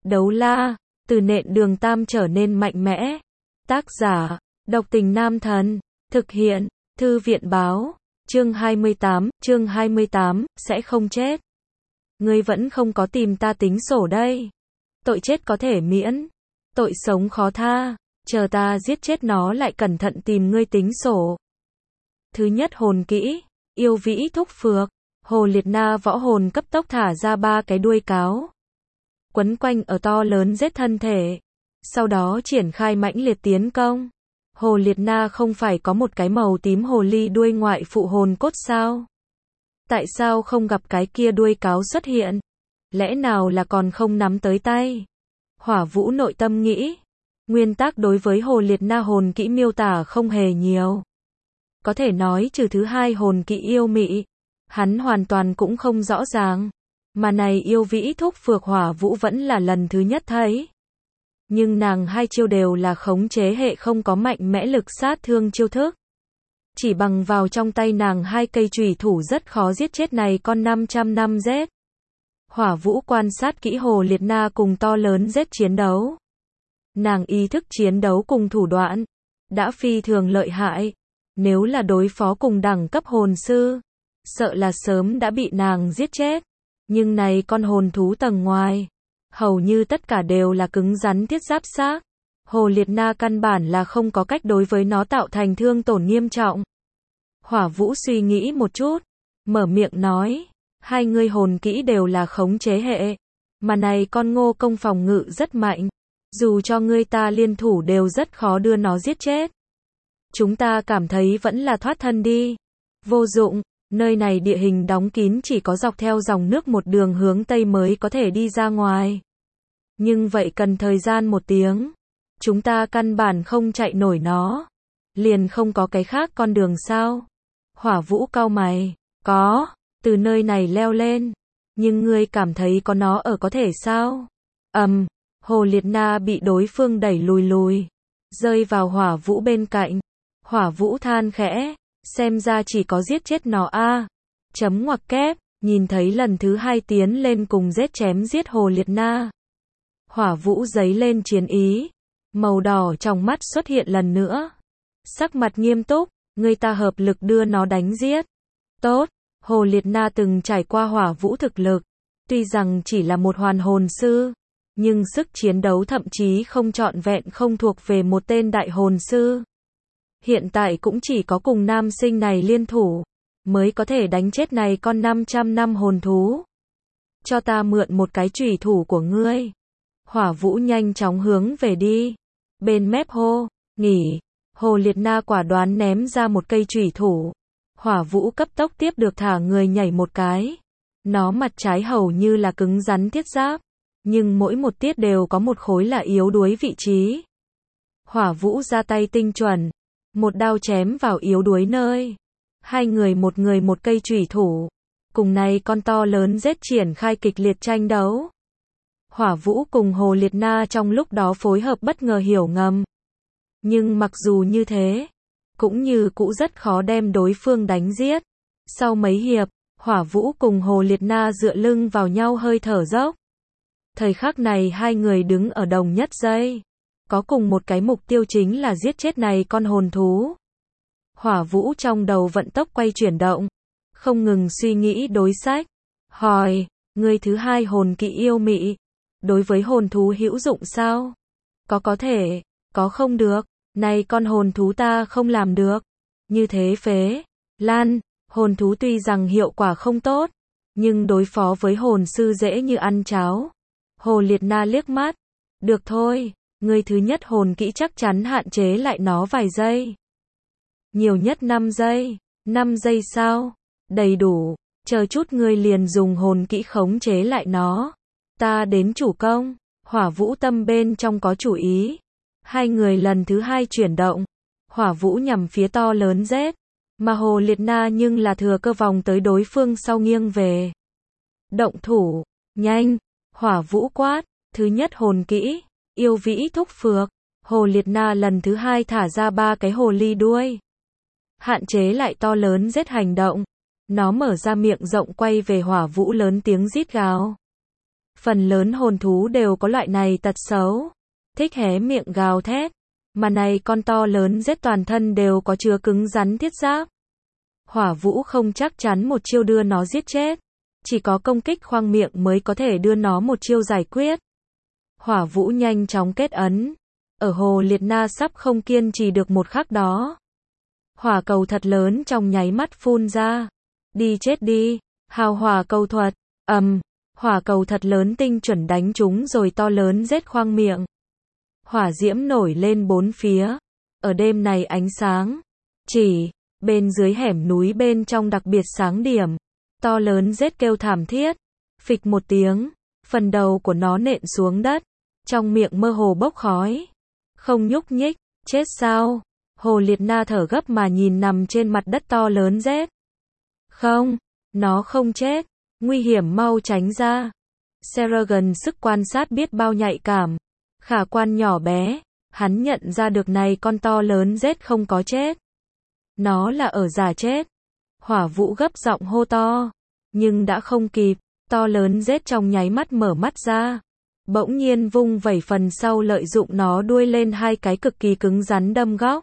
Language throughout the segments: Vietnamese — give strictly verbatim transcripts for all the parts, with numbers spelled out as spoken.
Đấu la, từ nện đường tam trở nên mạnh mẽ. Tác giả, độc tình nam thần. Thực hiện, thư viện báo. Chương hai mươi tám, chương hai mươi tám, sẽ không chết. Ngươi vẫn không có tìm ta tính sổ đây. Tội chết có thể miễn, tội sống khó tha, chờ ta giết chết nó lại cẩn thận tìm ngươi tính sổ. Thứ nhất hồn kỹ, yêu vĩ thúc phược. Hồ Liệt Na võ hồn cấp tốc thả ra ba cái đuôi cáo, quấn quanh ở to lớn giết thân thể, sau đó triển khai mãnh liệt tiến công. Hồ Liệt Na không phải có một cái màu tím hồ ly đuôi ngoại phụ hồn cốt sao? Tại sao không gặp cái kia đuôi cáo xuất hiện? Lẽ nào là còn không nắm tới tay? Hỏa Vũ nội tâm nghĩ. Nguyên tắc đối với Hồ Liệt Na hồn kỹ miêu tả không hề nhiều. Có thể nói trừ thứ hai hồn kỹ yêu mị, hắn hoàn toàn cũng không rõ ràng. Mà này yêu vĩ thúc phược Hỏa Vũ vẫn là lần thứ nhất thấy. Nhưng nàng hai chiêu đều là khống chế hệ không có mạnh mẽ lực sát thương chiêu thức. Chỉ bằng vào trong tay nàng hai cây chùy thủ rất khó giết chết này con năm trăm năm rết. Hỏa Vũ quan sát kỹ Hồ Liệt Na cùng to lớn rết chiến đấu. Nàng ý thức chiến đấu cùng thủ đoạn đã phi thường lợi hại. Nếu là đối phó cùng đẳng cấp hồn sư, sợ là sớm đã bị nàng giết chết. Nhưng này con hồn thú tầng ngoài, hầu như tất cả đều là cứng rắn thiết giáp xác. Hồ Liệt Na căn bản là không có cách đối với nó tạo thành thương tổn nghiêm trọng. Hỏa Vũ suy nghĩ một chút, mở miệng nói, hai ngươi hồn kỹ đều là khống chế hệ, mà này con ngô công phòng ngự rất mạnh, dù cho ngươi ta liên thủ đều rất khó đưa nó giết chết. Chúng ta cảm thấy vẫn là thoát thân đi. Vô dụng, nơi này địa hình đóng kín, chỉ có dọc theo dòng nước một đường hướng Tây mới có thể đi ra ngoài. Nhưng vậy cần thời gian một tiếng. Chúng ta căn bản không chạy nổi nó. Liền không có cái khác con đường sao? Hỏa Vũ cau mày. Có, từ nơi này leo lên. Nhưng ngươi cảm thấy có nó ở có thể sao? Ầm, um, Hồ Liệt Na bị đối phương đẩy lùi lùi, rơi vào Hỏa Vũ bên cạnh. Hỏa Vũ than khẽ, xem ra chỉ có giết chết nó a. À. Chấm ngoặc kép, nhìn thấy lần thứ hai tiến lên cùng giết chém giết Hồ Liệt Na. Hỏa Vũ giấy lên chiến ý, màu đỏ trong mắt xuất hiện lần nữa. Sắc mặt nghiêm túc, người ta hợp lực đưa nó đánh giết. Tốt, Hồ Liệt Na từng trải qua Hỏa Vũ thực lực, tuy rằng chỉ là một hoàn hồn sư, nhưng sức chiến đấu thậm chí không trọn vẹn không thuộc về một tên đại hồn sư. Hiện tại cũng chỉ có cùng nam sinh này liên thủ, mới có thể đánh chết này con năm trăm năm hồn thú. Cho ta mượn một cái chùy thủ của ngươi. Hỏa Vũ nhanh chóng hướng về đi. Bên mép hô, nghỉ. Hồ Liệt Na quả đoán ném ra một cây chùy thủ. Hỏa Vũ cấp tốc tiếp được thả người nhảy một cái. Nó mặt trái hầu như là cứng rắn thiết giáp, nhưng mỗi một tiết đều có một khối là yếu đuối vị trí. Hỏa Vũ ra tay tinh chuẩn, một đao chém vào yếu đuối nơi. Hai người một người một cây chùy thủ, cùng này con to lớn rết triển khai kịch liệt tranh đấu. Hỏa Vũ cùng Hồ Liệt Na trong lúc đó phối hợp bất ngờ hiểu ngầm. Nhưng mặc dù như thế, cũng như cũ rất khó đem đối phương đánh giết. Sau mấy hiệp, Hỏa Vũ cùng Hồ Liệt Na dựa lưng vào nhau hơi thở dốc. Thời khắc này hai người đứng ở đồng nhất giây, có cùng một cái mục tiêu, chính là giết chết này con hồn thú. Hỏa Vũ trong đầu vận tốc quay chuyển động, không ngừng suy nghĩ đối sách. Hỏi, người thứ hai hồn kỹ yêu mị, đối với hồn thú hữu dụng sao? Có có thể, có không được, này con hồn thú ta không làm được. Như thế phế, lan, hồn thú tuy rằng hiệu quả không tốt, nhưng đối phó với hồn sư dễ như ăn cháo. Hồ Liệt Na liếc mắt, được thôi, người thứ nhất hồn kỹ chắc chắn hạn chế lại nó vài giây. Nhiều nhất năm giây, năm giây sao? Đầy đủ, chờ chút ngươi liền dùng hồn kỹ khống chế lại nó. Ta đến chủ công. Hỏa Vũ tâm bên trong có chủ ý. Hai người lần thứ hai chuyển động. Hỏa Vũ nhằm phía to lớn rết, mà Hồ Liệt Na nhưng là thừa cơ vòng tới đối phương sau nghiêng về. Động thủ, nhanh, Hỏa Vũ quát, thứ nhất hồn kỹ, yêu vĩ thúc phược. Hồ Liệt Na lần thứ hai thả ra ba cái hồ ly đuôi, hạn chế lại to lớn rết hành động. Nó mở ra miệng rộng quay về Hỏa Vũ lớn tiếng rít gào. Phần lớn hồn thú đều có loại này tật xấu, thích hé miệng gào thét, mà này con to lớn rết toàn thân đều có chứa cứng rắn thiết giáp. Hỏa Vũ không chắc chắn một chiêu đưa nó giết chết, chỉ có công kích khoang miệng mới có thể đưa nó một chiêu giải quyết. Hỏa Vũ nhanh chóng kết ấn, ở Hồ Liệt Na sắp không kiên trì được một khắc đó. Hỏa cầu thật lớn trong nháy mắt phun ra. Đi chết đi, hào hỏa cầu thuật, ầm, um, hỏa cầu thật lớn tinh chuẩn đánh trúng rồi to lớn rết khoang miệng. Hỏa diễm nổi lên bốn phía, ở đêm này ánh sáng, chỉ, bên dưới hẻm núi bên trong đặc biệt sáng điểm, to lớn rết kêu thảm thiết, phịch một tiếng, phần đầu của nó nện xuống đất, trong miệng mơ hồ bốc khói, không nhúc nhích, chết sao? Hồ Liệt Na thở gấp mà nhìn nằm trên mặt đất to lớn rết. Không, nó không chết, nguy hiểm mau tránh ra. Seragon sức quan sát biết bao nhạy cảm, khả quan nhỏ bé, hắn nhận ra được này con to lớn rết không có chết. Nó là ở giả chết. Hỏa Vũ gấp giọng hô to, nhưng đã không kịp, to lớn rết trong nháy mắt mở mắt ra. Bỗng nhiên vung vẩy phần sau lợi dụng nó đuôi lên hai cái cực kỳ cứng rắn đâm góc.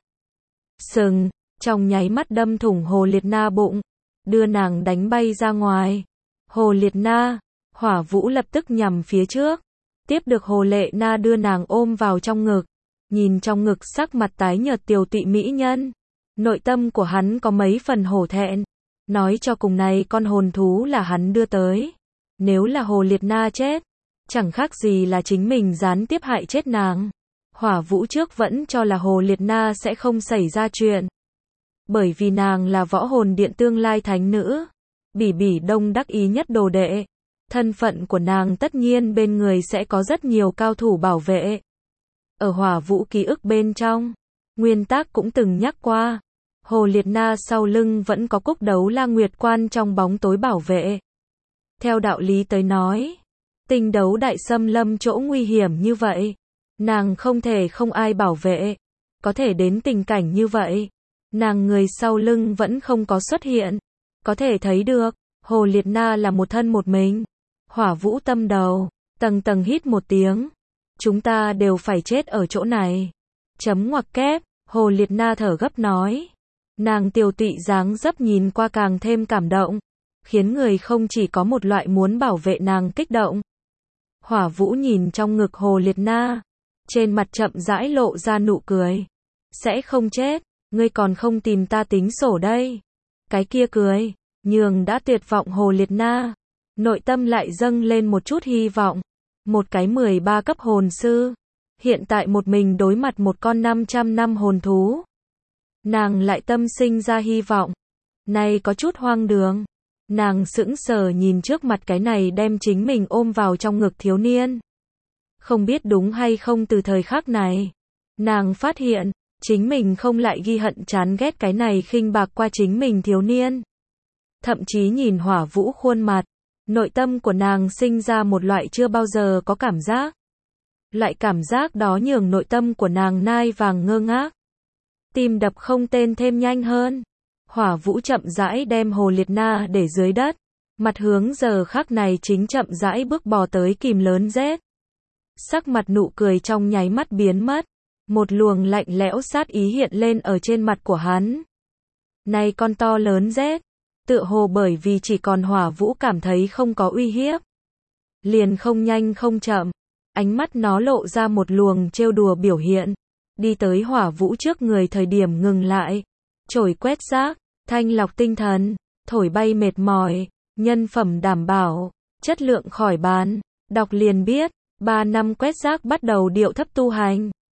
Sừng, trong nháy mắt đâm thủng Hồ Liệt Na bụng, đưa nàng đánh bay ra ngoài. Hồ Liệt Na, Hỏa Vũ lập tức nhằm phía trước, tiếp được Hồ Lệ Na đưa nàng ôm vào trong ngực, nhìn trong ngực sắc mặt tái nhợt tiều tụy mỹ nhân. Nội tâm của hắn có mấy phần hổ thẹn, nói cho cùng này con hồn thú là hắn đưa tới. Nếu là Hồ Liệt Na chết, chẳng khác gì là chính mình gián tiếp hại chết nàng. Hỏa Vũ trước vẫn cho là Hồ Liệt Na sẽ không xảy ra chuyện. Bởi vì nàng là võ hồn điện tương lai thánh nữ, Bỉ Bỉ Đông đắc ý nhất đồ đệ. Thân phận của nàng tất nhiên bên người sẽ có rất nhiều cao thủ bảo vệ. Ở Hỏa Vũ ký ức bên trong, nguyên tác cũng từng nhắc qua, Hồ Liệt Na sau lưng vẫn có Cúc Đấu La Nguyệt Quan trong bóng tối bảo vệ. Theo đạo lý tới nói, Tinh Đấu Đại Xâm Lâm chỗ nguy hiểm như vậy, nàng không thể không ai bảo vệ. Có thể đến tình cảnh như vậy, nàng người sau lưng vẫn không có xuất hiện. Có thể thấy được, Hồ Liệt Na là một thân một mình. Hỏa Vũ tâm đầu, tầng tầng hít một tiếng. Chúng ta đều phải chết ở chỗ này. Chấm ngoặc kép, Hồ Liệt Na thở gấp nói. Nàng tiều tụy dáng dấp nhìn qua càng thêm cảm động, khiến người không chỉ có một loại muốn bảo vệ nàng kích động. Hỏa Vũ nhìn trong ngực Hồ Liệt Na, trên mặt chậm rãi lộ ra nụ cười. Sẽ không chết, ngươi còn không tìm ta tính sổ đây. Cái kia cười, nhường đã tuyệt vọng Hồ Liệt Na, nội tâm lại dâng lên một chút hy vọng. Một cái mười ba cấp hồn sư, hiện tại một mình đối mặt một con năm trăm năm hồn thú. Nàng lại tâm sinh ra hy vọng. Này có chút hoang đường. Nàng sững sờ nhìn trước mặt cái này đem chính mình ôm vào trong ngực thiếu niên. Không biết đúng hay không từ thời khắc này, nàng phát hiện, chính mình không lại ghi hận chán ghét cái này khinh bạc qua chính mình thiếu niên. Thậm chí nhìn Hỏa Vũ khuôn mặt, nội tâm của nàng sinh ra một loại chưa bao giờ có cảm giác. Loại cảm giác đó nhường nội tâm của nàng nai vàng ngơ ngác. Tim đập không tên thêm nhanh hơn. Hỏa Vũ chậm rãi đem Hồ Liệt Na để dưới đất, mặt hướng giờ khắc này chính chậm rãi bước bò tới kìm lớn rết. Sắc mặt nụ cười trong nháy mắt biến mất, một luồng lạnh lẽo sát ý hiện lên ở trên mặt của hắn. Này con to lớn rết, tựa hồ bởi vì chỉ còn Hỏa Vũ cảm thấy không có uy hiếp, liền không nhanh không chậm, ánh mắt nó lộ ra một luồng trêu đùa biểu hiện, đi tới Hỏa Vũ trước người thời điểm ngừng lại, chổi quét rác, thanh lọc tinh thần, thổi bay mệt mỏi, nhân phẩm đảm bảo, chất lượng khỏi bán, đọc liền biết, ba năm quét rác bắt đầu điệu thấp tu hành.